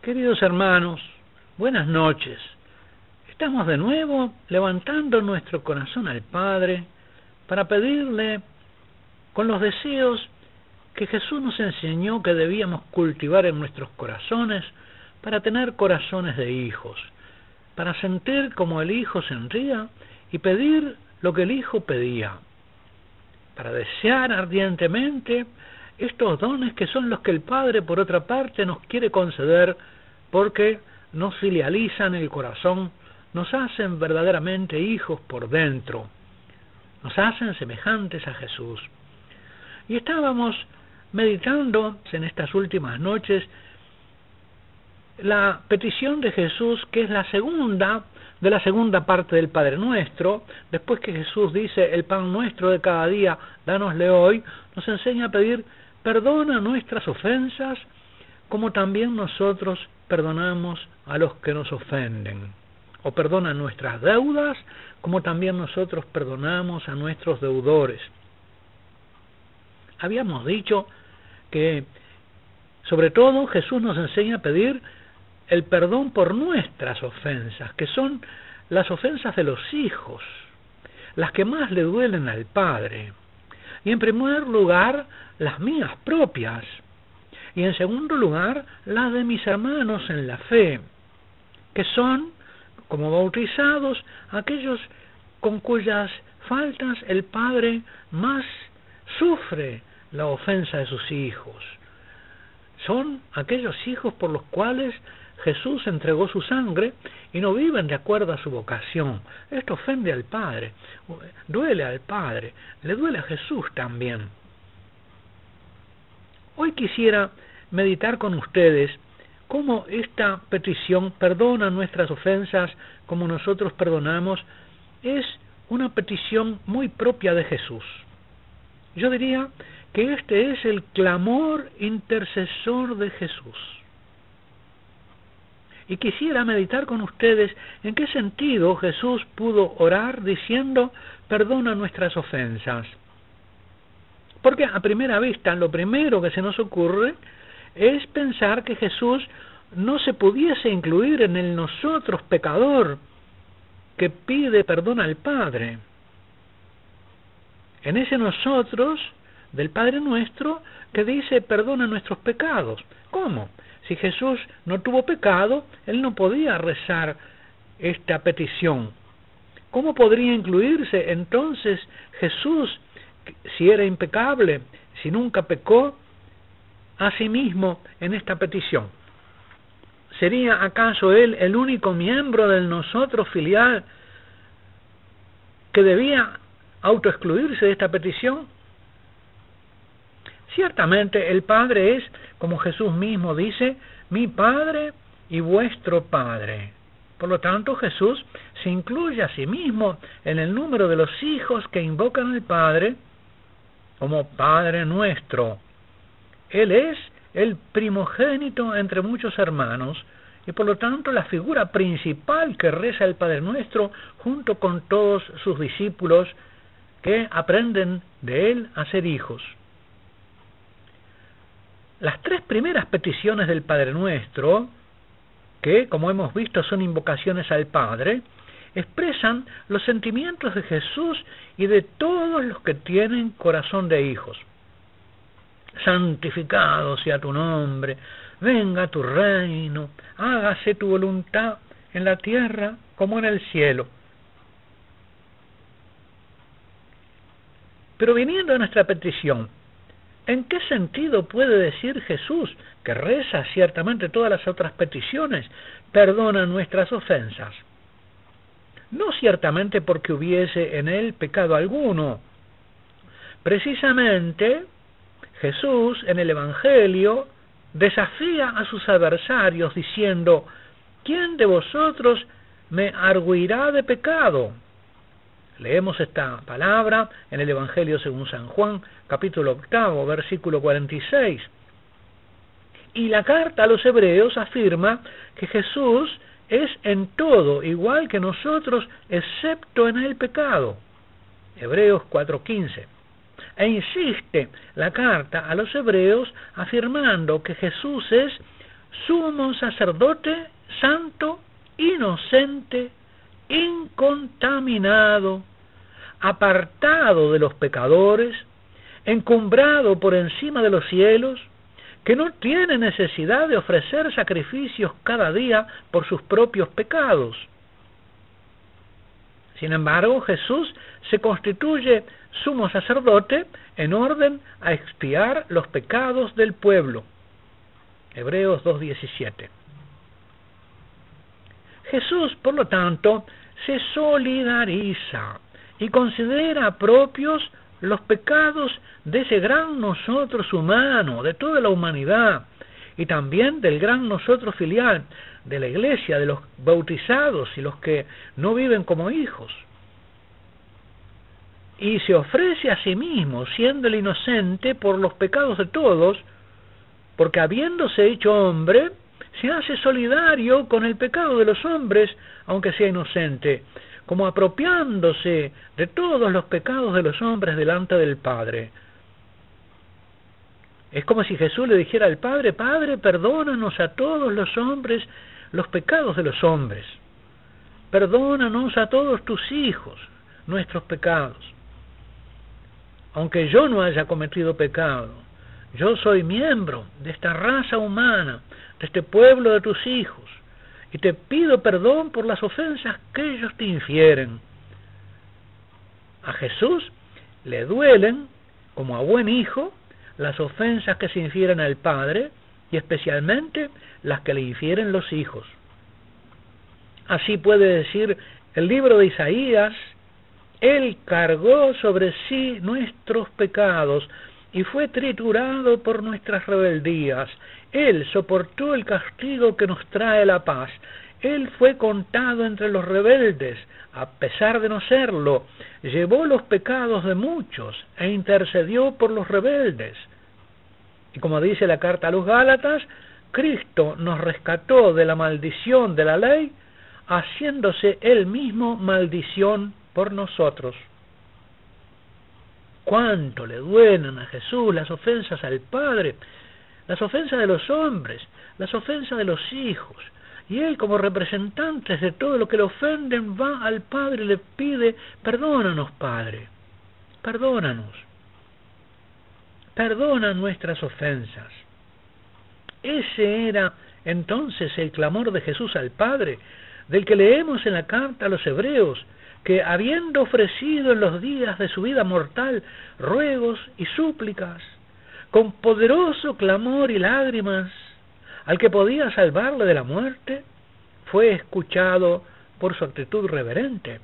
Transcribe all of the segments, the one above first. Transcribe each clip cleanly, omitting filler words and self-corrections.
Queridos hermanos, buenas noches. Estamos de nuevo levantando nuestro corazón al Padre para pedirle con los deseos que Jesús nos enseñó que debíamos cultivar en nuestros corazones para tener corazones de hijos, para sentir como el Hijo sentía y pedir lo que el Hijo pedía, para desear ardientemente estos dones que son los que el Padre, por otra parte, nos quiere conceder porque nos filializan el corazón, nos hacen verdaderamente hijos por dentro, nos hacen semejantes a Jesús. Y estábamos meditando en estas últimas noches la petición de Jesús, que es la segunda de la segunda parte del Padre Nuestro. Después que Jesús dice, el pan nuestro de cada día, dánosle hoy, nos enseña a pedir, perdona nuestras ofensas, como también nosotros perdonamos a los que nos ofenden. O perdona nuestras deudas, como también nosotros perdonamos a nuestros deudores. Habíamos dicho que, sobre todo, Jesús nos enseña a pedir el perdón por nuestras ofensas, que son las ofensas de los hijos, las que más le duelen al Padre. Y en primer lugar, las mías propias. Y en segundo lugar, las de mis hermanos en la fe, que son, como bautizados, aquellos con cuyas faltas el Padre más sufre la ofensa de sus hijos. Son aquellos hijos por los cuales Jesús entregó su sangre y no viven de acuerdo a su vocación. Esto ofende al Padre, duele al Padre, le duele a Jesús también. Hoy quisiera meditar con ustedes cómo esta petición, perdona nuestras ofensas como nosotros perdonamos, es una petición muy propia de Jesús. Yo diría que este es el clamor intercesor de Jesús. Y quisiera meditar con ustedes en qué sentido Jesús pudo orar diciendo, perdona nuestras ofensas. Porque a primera vista lo primero que se nos ocurre es pensar que Jesús no se pudiese incluir en el nosotros pecador que pide perdón al Padre. En ese nosotros del Padre Nuestro que dice perdona nuestros pecados. ¿Cómo? Si Jesús no tuvo pecado, Él no podía rezar esta petición. ¿Cómo podría incluirse entonces Jesús, si era impecable, si nunca pecó, a sí mismo en esta petición? ¿Sería acaso Él el único miembro del nosotros filial que debía autoexcluirse de esta petición? Ciertamente el Padre es, como Jesús mismo dice, mi Padre y vuestro Padre. Por lo tanto, Jesús se incluye a sí mismo en el número de los hijos que invocan al Padre como Padre nuestro. Él es el primogénito entre muchos hermanos y por lo tanto la figura principal que reza el Padre Nuestro junto con todos sus discípulos que aprenden de Él a ser hijos. Las tres primeras peticiones del Padre Nuestro, que como hemos visto son invocaciones al Padre, expresan los sentimientos de Jesús y de todos los que tienen corazón de hijos. Santificado sea tu nombre, venga tu reino, hágase tu voluntad en la tierra como en el cielo. Pero viniendo a nuestra petición, ¿en qué sentido puede decir Jesús, que reza ciertamente todas las otras peticiones, perdona nuestras ofensas? No ciertamente porque hubiese en él pecado alguno. Precisamente, Jesús en el Evangelio desafía a sus adversarios diciendo, ¿quién de vosotros me arguirá de pecado? Leemos esta palabra en el Evangelio según San Juan, capítulo 8, versículo 46. Y la carta a los hebreos afirma que Jesús es en todo igual que nosotros, excepto en el pecado. Hebreos 4:15. E insiste la carta a los hebreos afirmando que Jesús es sumo sacerdote, santo, inocente, incontaminado, apartado de los pecadores, encumbrado por encima de los cielos, que no tiene necesidad de ofrecer sacrificios cada día por sus propios pecados. Sin embargo, Jesús se constituye sumo sacerdote en orden a expiar los pecados del pueblo. Hebreos 2:17. Jesús, por lo tanto, se solidariza y considera propios los pecados de ese gran nosotros humano, de toda la humanidad, y también del gran nosotros filial, de la iglesia, de los bautizados y los que no viven como hijos. Y se ofrece a sí mismo, siendo el inocente por los pecados de todos, porque habiéndose hecho hombre, se hace solidario con el pecado de los hombres, aunque sea inocente, como apropiándose de todos los pecados de los hombres delante del Padre. Es como si Jesús le dijera al Padre: Padre, perdónanos a todos los hombres los pecados de los hombres. Perdónanos a todos tus hijos nuestros pecados. Aunque yo no haya cometido pecado, yo soy miembro de esta raza humana, de este pueblo de tus hijos, y te pido perdón por las ofensas que ellos te infieren. A Jesús le duelen, como a buen hijo, las ofensas que se infieren al Padre, y especialmente las que le infieren los hijos. Así puede decir el libro de Isaías: Él cargó sobre sí nuestros pecados y fue triturado por nuestras rebeldías. Él soportó el castigo que nos trae la paz. Él fue contado entre los rebeldes, a pesar de no serlo. Llevó los pecados de muchos e intercedió por los rebeldes. Y como dice la carta a los Gálatas, Cristo nos rescató de la maldición de la ley, haciéndose Él mismo maldición por nosotros. Cuánto le duelen a Jesús las ofensas al Padre, las ofensas de los hombres, las ofensas de los hijos. Y Él, como representante de todo lo que le ofenden, va al Padre y le pide: perdónanos, Padre, perdónanos, perdona nuestras ofensas. Ese era entonces el clamor de Jesús al Padre, del que leemos en la carta a los Hebreos, que habiendo ofrecido en los días de su vida mortal ruegos y súplicas, con poderoso clamor y lágrimas, al que podía salvarle de la muerte, fue escuchado por su actitud reverente.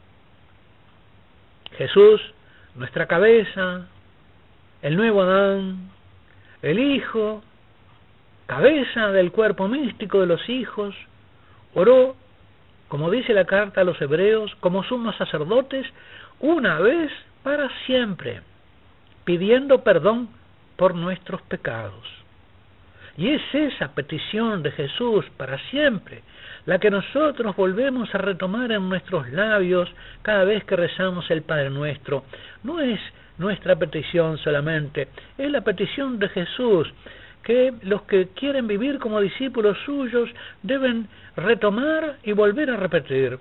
Jesús, nuestra cabeza, el nuevo Adán, el Hijo, cabeza del cuerpo místico de los hijos, oró, como dice la carta a los Hebreos, como sumos sacerdotes, una vez para siempre, pidiendo perdón por nuestros pecados. Y es esa petición de Jesús para siempre la que nosotros volvemos a retomar en nuestros labios cada vez que rezamos el Padre Nuestro. No es nuestra petición solamente, es la petición de Jesús, que los que quieren vivir como discípulos suyos deben retomar y volver a repetir.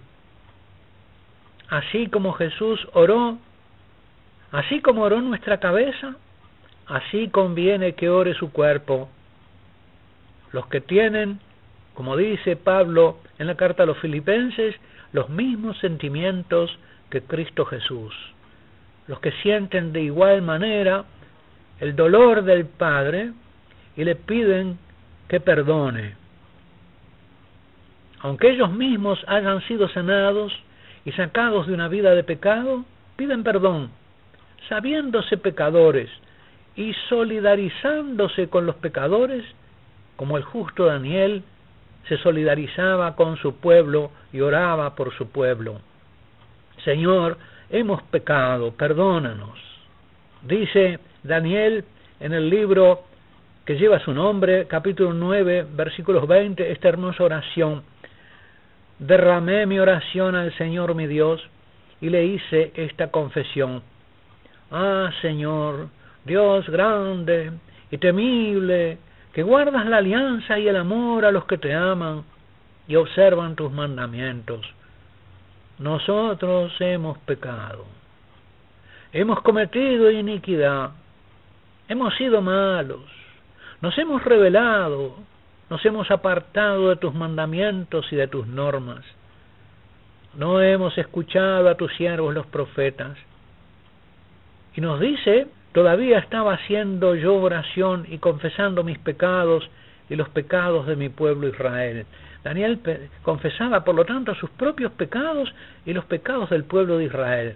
Así como Jesús oró, así como oró nuestra cabeza, así conviene que ore su cuerpo. Los que tienen, como dice Pablo en la carta a los Filipenses, los mismos sentimientos que Cristo Jesús. Los que sienten de igual manera el dolor del Padre y le piden que perdone. Aunque ellos mismos hayan sido sanados y sacados de una vida de pecado, piden perdón, sabiéndose pecadores y solidarizándose con los pecadores, como el justo Daniel se solidarizaba con su pueblo y oraba por su pueblo. Señor, hemos pecado, perdónanos. Dice Daniel en el libro que lleva su nombre, capítulo 9, versículos 20, esta hermosa oración: derramé mi oración al Señor mi Dios y le hice esta confesión: ah, Señor, Dios grande y temible, que guardas la alianza y el amor a los que te aman y observan tus mandamientos. Nosotros hemos pecado, hemos cometido iniquidad, hemos sido malos, nos hemos rebelado, nos hemos apartado de tus mandamientos y de tus normas. No hemos escuchado a tus siervos los profetas. Y nos dice, todavía estaba haciendo yo oración y confesando mis pecados y los pecados de mi pueblo Israel. Daniel confesaba, por lo tanto, sus propios pecados y los pecados del pueblo de Israel.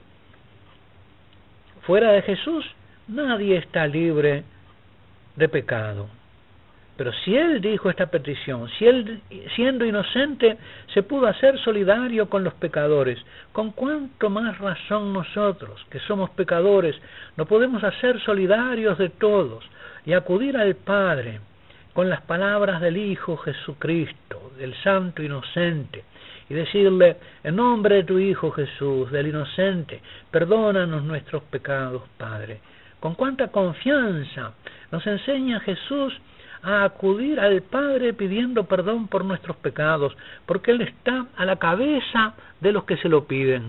Fuera de Jesús, nadie está libre de pecado. Pero si él dijo esta petición, si él, siendo inocente, se pudo hacer solidario con los pecadores, ¿con cuánto más razón nosotros, que somos pecadores, no podemos hacer solidarios de todos y acudir al Padre con las palabras del Hijo Jesucristo, del Santo Inocente, y decirle, en nombre de tu Hijo Jesús, del Inocente, perdónanos nuestros pecados, Padre? Con cuánta confianza nos enseña Jesús a acudir al Padre pidiendo perdón por nuestros pecados, porque Él está a la cabeza de los que se lo piden.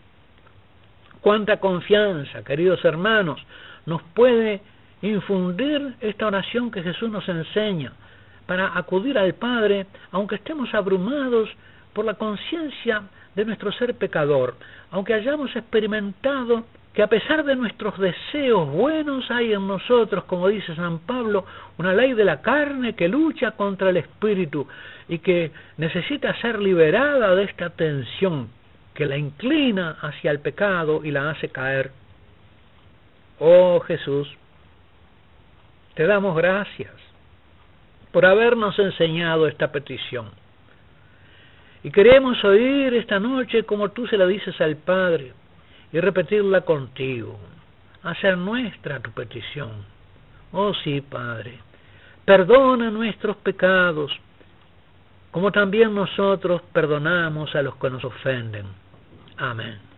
Cuánta confianza, queridos hermanos, nos puede infundir esta oración que Jesús nos enseña para acudir al Padre, aunque estemos abrumados por la conciencia de nuestro ser pecador, aunque hayamos experimentado que a pesar de nuestros deseos buenos hay en nosotros, como dice San Pablo, una ley de la carne que lucha contra el espíritu y que necesita ser liberada de esta tensión que la inclina hacia el pecado y la hace caer. Oh Jesús, te damos gracias por habernos enseñado esta petición. Y queremos oír esta noche como tú se la dices al Padre, y repetirla contigo, hacer nuestra tu petición. Oh sí, Padre, perdona nuestros pecados, como también nosotros perdonamos a los que nos ofenden. Amén.